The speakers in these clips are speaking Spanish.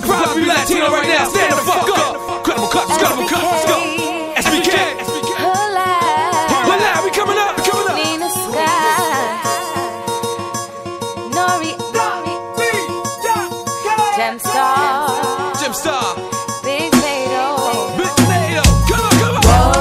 proud to be Latino right now. Stand the fuck up. Incredible cuts, incredible cuts. Let's go. SBK. Hola, we coming up, we coming up. Nina Sky, Nori, Gemstar. Big Nato. Big Nato. Come on, come on.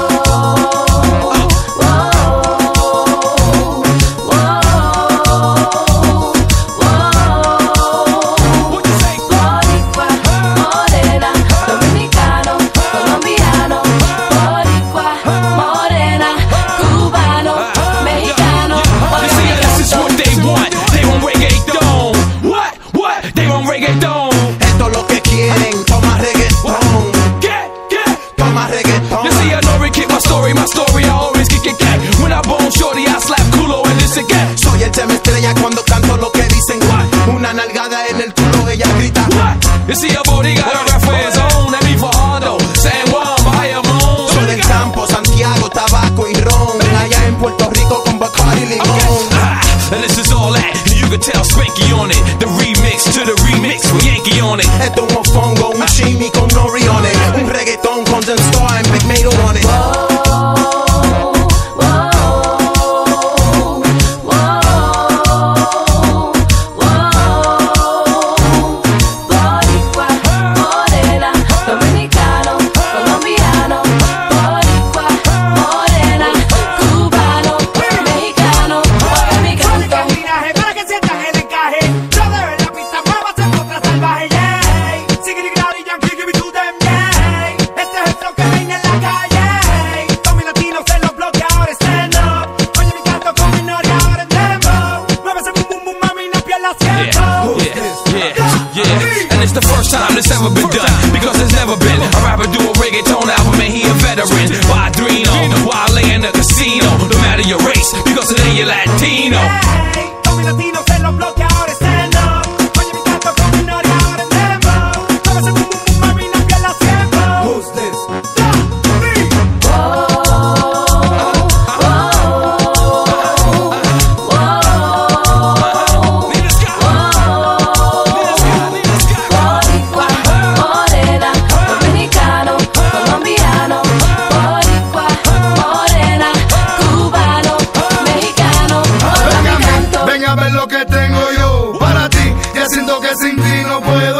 What you say? Boricua, morena, dominicano, colombiano. Boricua, morena, cubano, mexicano. You see, this is what they want. They want reggaeton. What? They want reggaeton. Esto es lo que quieren, toma reggaetón, toma reggaetón. You see, I know we kick my story, I always kick it cat. When I bone shorty, I slap culo and this again. Soy el tema estrella cuando canto lo que dicen. Una nalgada en el culo, ella grita. You see, a body got a rap for his own. That me for Hondo, San Juan, Bayamón. Soy del campo, Santiago, tabaco y ron. Allá en Puerto Rico con Bacardi y limón. And this is all that, you can tell Spanky on it. The remix to the remix with Yankee on it. Esto es un mofongo, un chimi con nori on it. Un reggaetón con Gemstar and Big Nato on it. Boricua, morena, dominicano, colombiano. Boricua, morena, cubano, mexicano. Oye mi canto. Para que sientan el encaje. Yo de ver la pista, muévase contra salvaje, yeah. Sigue grado y Yankee, give it to them, yeah. Este es el flow que reina en la calle. Tommy Latino se los bloquea, ahora stand up. Oye mi canto con Minori, ahora en dembow. Muévese boom boom boom, mami, no pierdas tiempo. Yeah. And it's the first time this ever been done. Because there's never been a rapper do a reggaeton album and he a veteran. Padrino, Wale in the casino. No matter your race, because today you're Latino. Hey, Tommy Latino se los bloquea, ahora stand up. Oye mi canto con Minori, ahora en dembow. Muévese boom boom boom, mami, no pierdas tiempo. Who's this? Boricua, morena, dominicano, colombiano. Boricua, morena, cubano, mexicano. Oye mi canto. Ven a ver lo que tengo yo para ti, que siento que sin ti no puedo